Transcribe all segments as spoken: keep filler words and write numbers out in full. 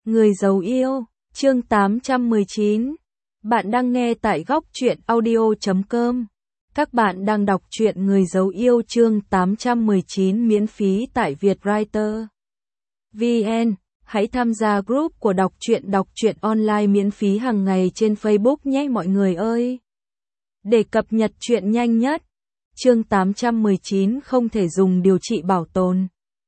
Người giàu yêu, chương tám trăm mười chín. Bạn đang nghe tại góc truyện audio chấm com. Các bạn đang đọc truyện Người giàu yêu chương tám trăm mười chín miễn phí tại Vietwriter. vê en. Hãy tham gia group của đọc truyện đọc truyện online miễn phí hàng ngày trên Facebook nhé mọi người ơi. Để cập nhật truyện nhanh nhất, chương tám trăm mười chín không thể dùng điều trị bảo tồn.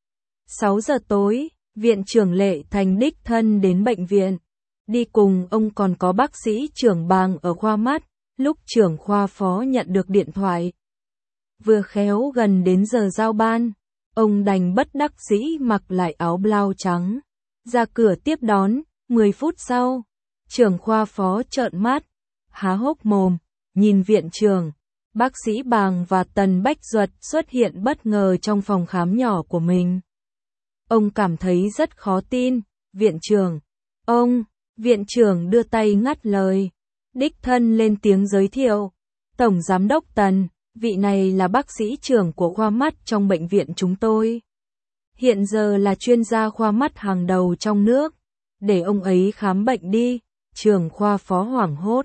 sáu giờ tối, Viện trưởng Lệ Thành đích thân đến bệnh viện. Đi cùng ông còn có bác sĩ trưởng Bàng ở khoa mắt, lúc trưởng khoa phó nhận được điện thoại. Vừa khéo gần đến giờ giao ban, ông đành bất đắc dĩ mặc lại áo blau trắng. Ra cửa tiếp đón, mười phút sau, trưởng khoa phó trợn mắt, há hốc mồm, nhìn viện trưởng. Bác sĩ Bàng và Tần Bách Duật xuất hiện bất ngờ trong phòng khám nhỏ của mình. Ông cảm thấy rất khó tin, viện trưởng. Ông, viện trưởng đưa tay ngắt lời. Đích thân lên tiếng giới thiệu. Tổng giám đốc Tần, vị này là bác sĩ trưởng của khoa mắt trong bệnh viện chúng tôi. Hiện giờ là chuyên gia khoa mắt hàng đầu trong nước. Để ông ấy khám bệnh đi, trưởng khoa phó hoảng hốt.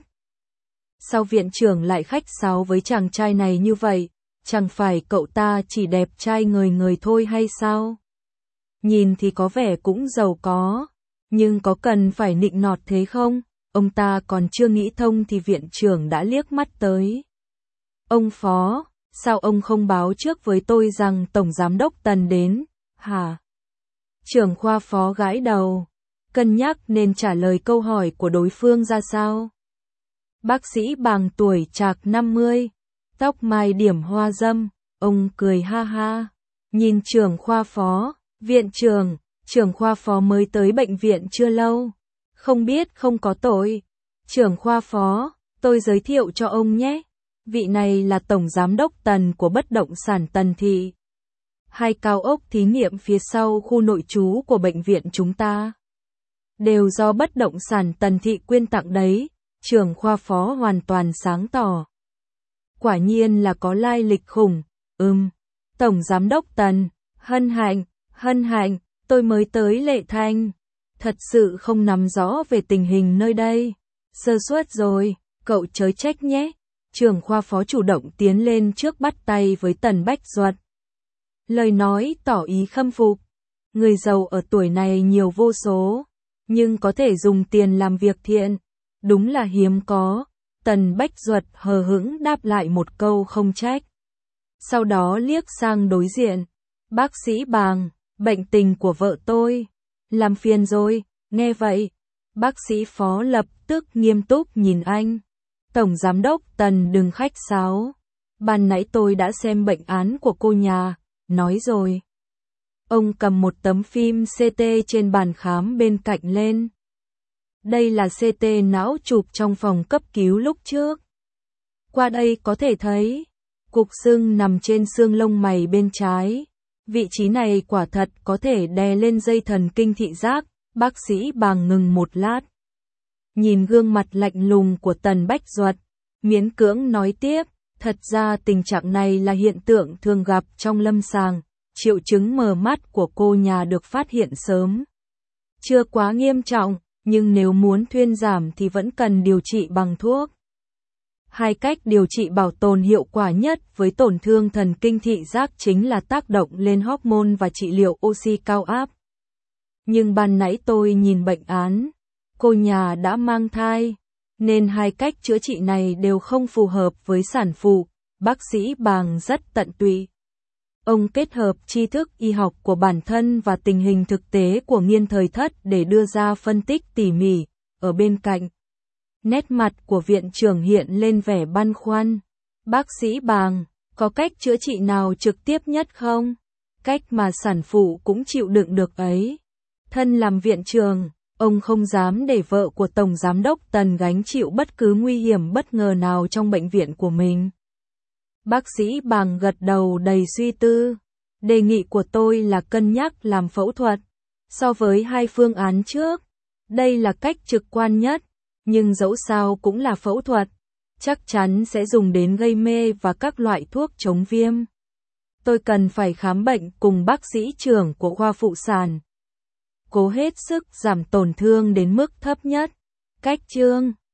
Sao viện trưởng lại khách sáo với chàng trai này như vậy? Chẳng phải cậu ta chỉ đẹp trai ngời ngời thôi hay sao? Nhìn thì có vẻ cũng giàu có, nhưng có cần phải nịnh nọt thế không? Ông ta còn chưa nghĩ thông thì viện trưởng đã liếc mắt tới. Ông phó, sao ông không báo trước với tôi rằng Tổng Giám đốc Tần đến, hả? Trưởng khoa phó gãi đầu, cân nhắc nên trả lời câu hỏi của đối phương ra sao. Bác sĩ Bàng tuổi trạc năm mươi, tóc mai điểm hoa dâm, ông cười ha ha, nhìn trưởng khoa phó. Viện trưởng, trưởng khoa phó mới tới bệnh viện chưa lâu, không biết không có tội. Trưởng khoa phó, tôi giới thiệu cho ông nhé. Vị này là Tổng Giám đốc Tần của bất động sản Tần Thị. Hai cao ốc thí nghiệm phía sau khu nội trú của bệnh viện chúng ta đều do bất động sản Tần Thị quyên tặng đấy. Trưởng khoa phó hoàn toàn sáng tỏ. Quả nhiên là có lai lịch khủng. Ừm, Tổng Giám đốc Tần, hân hạnh. Hân hạnh, tôi mới tới Lệ Thành. Thật sự không nắm rõ về tình hình nơi đây. Sơ suất rồi, cậu chớ trách nhé. Trưởng khoa phó chủ động tiến lên trước bắt tay với Tần Bách Duật. Lời nói tỏ ý khâm phục. Người giàu ở tuổi này nhiều vô số, nhưng có thể dùng tiền làm việc thiện. Đúng là hiếm có. Tần Bách Duật hờ hững đáp lại một câu không trách. Sau đó liếc sang đối diện. Bác sĩ Bàng. Bệnh tình của vợ tôi, làm phiền rồi, nghe vậy, bác sĩ phó lập tức nghiêm túc nhìn anh. Tổng Giám đốc Tần đừng khách sáo, ban nãy tôi đã xem bệnh án của cô nhà, nói rồi. Ông cầm một tấm phim xê tê trên bàn khám bên cạnh lên. Đây là xê tê não chụp trong phòng cấp cứu lúc trước. Qua đây có thể thấy, cục sưng nằm trên xương lông mày bên trái. Vị trí này quả thật có thể đè lên dây thần kinh thị giác. Bác sĩ Bàng ngừng một lát. Nhìn gương mặt lạnh lùng của Tần Bách Duật, miễn cưỡng nói tiếp, thật ra tình trạng này là hiện tượng thường gặp trong lâm sàng, triệu chứng mờ mắt của cô nhà được phát hiện sớm. Chưa quá nghiêm trọng, nhưng nếu muốn thuyên giảm thì vẫn cần điều trị bằng thuốc. Hai cách điều trị bảo tồn hiệu quả nhất với tổn thương thần kinh thị giác chính là tác động lên hormone và trị liệu oxy cao áp. Nhưng ban nãy tôi nhìn bệnh án, cô nhà đã mang thai, nên hai cách chữa trị này đều không phù hợp với sản phụ. Bác sĩ Bàng rất tận tụy. Ông kết hợp tri thức y học của bản thân và tình hình thực tế của nghiên thời thất để đưa ra phân tích tỉ mỉ. Ở bên cạnh, nét mặt của viện trưởng hiện lên vẻ băn khoăn. Bác sĩ Bàng, có cách chữa trị nào trực tiếp nhất không? Cách mà sản phụ cũng chịu đựng được ấy. Thân làm viện trưởng, ông không dám để vợ của Tổng Giám đốc Tần gánh chịu bất cứ nguy hiểm bất ngờ nào trong bệnh viện của mình. Bác sĩ Bàng gật đầu đầy suy tư. Đề nghị của tôi là cân nhắc làm phẫu thuật. So với hai phương án trước, đây là cách trực quan nhất. Nhưng dẫu sao cũng là phẫu thuật, chắc chắn sẽ dùng đến gây mê và các loại thuốc chống viêm. Tôi cần phải khám bệnh cùng bác sĩ trưởng của khoa phụ sản. cố hết sức giảm tổn thương đến mức thấp nhất. Cách chương